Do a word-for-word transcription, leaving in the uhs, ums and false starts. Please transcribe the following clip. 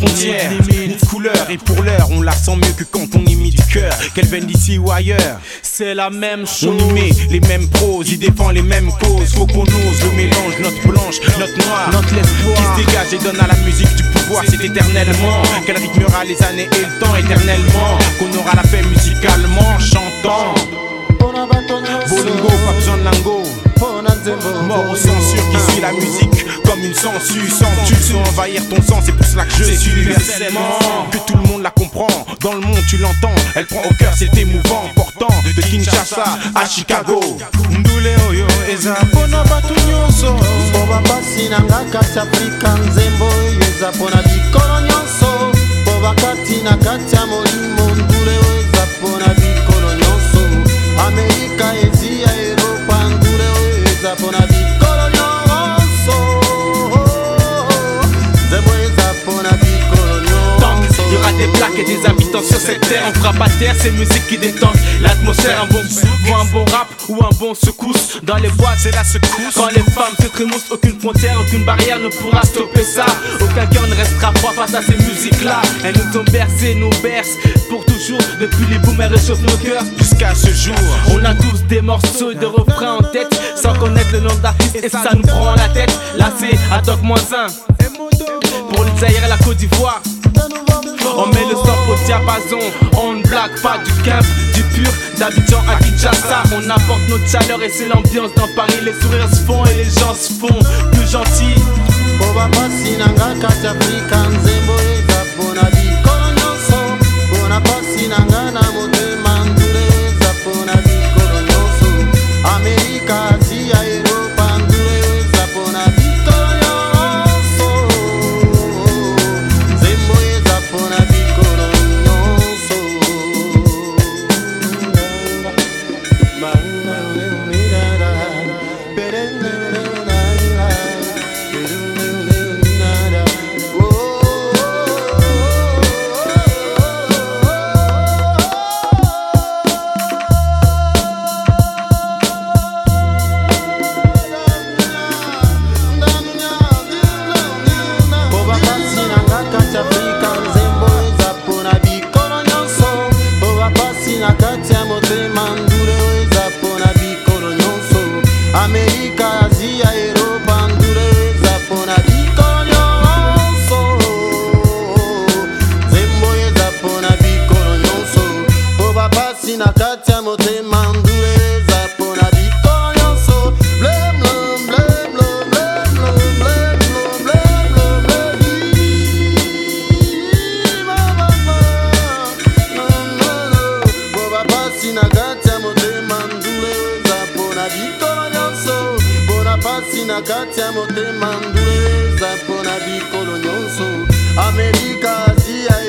frontières, ni de couleur. Et pour l'heure, on la sent mieux que quand on y met du cœur. Qu'elle vienne d'ici ou ailleurs, c'est la même chose. on y met les mêmes pros, il défend les mêmes causes. Faut qu'on ose le mélange, notre blanche, notre noire, Notre espoir qui se dégage et donne à la musique du pouvoir. C'est éternellement qu'elle rythmera les années et le temps éternellement. Qu'on aura la paix musicalement, chantant. Bolingo, pas besoin de lingot. Mort aux censures qui suit la musique comme une sangsue. Sens-tu sans envahir ton sang, c'est pour cela que je suis universellement. Que tout le monde la comprend, dans le monde tu l'entends. Elle prend au cœur, c'est émouvant. Portant de Kinshasa à Chicago. Ndule oyo eza pona batu nyonso. Boba pasi nanga kati Afrika nzembo eza pona bikolo nyonso. Boba kati na kati ya molimo ndule eza pona bikolo nyonso. Amerika Asia Europa ndule eza pona bikolo nyonso. Nzembo eza pona bikolo nyonso. Il y aura des plaques et des habitants sur cette terre. On frappe à terre, c'est musique qui détend l'atmosphère. Un bon ou un bon rap ou un bon secousse. Dans les boîtes, c'est la secousse. Quand les femmes se trémoussent, aucune frontière, aucune barrière ne pourra stopper ça. Aucun cœur ne restera froid face à ces musiques-là. Elles nous ont bercé, nous bercent pour toujours. Depuis les booms, elles réchauffent nos cœurs. Jusqu'à ce jour, On a tous des morceaux et des refrains en tête, sans connaître le nom d'artiste, et ça nous prend la tête. Là c'est Adoc moins un pour le Zaïre et la Côte d'Ivoire. On met le stop au diapason, on ne blague pas du camp, du pur, d'Abidjan à Kinshasa. On apporte notre chaleur et c'est l'ambiance dans Paris. Les sourires se font et les gens se font plus gentils. Boba pasi nanga kati Afrika nzembo eza pona bikolo nyonso. Bona pasi nanga na motema ndule eza pona bikolo nyonso. Amerika Asia Europa ndule eza pona bikolo nyonso. Nzembo eza pona bikolo nyonso. Amerika Asia Europa ndule eza pona bikolo nyonso. Nzembo eza pona bikolo nyonso. Boba pasi na kati ya motema ndule eza pona bikolo nyonso. Blem blem blem blem blem blem blem blem blem blem. Boba pasi na kati ya motema ndule eza pona bikolo nyonso. Bona pasi na kati ya motema ndule eza pona bikolo nyonso. Amerika Asia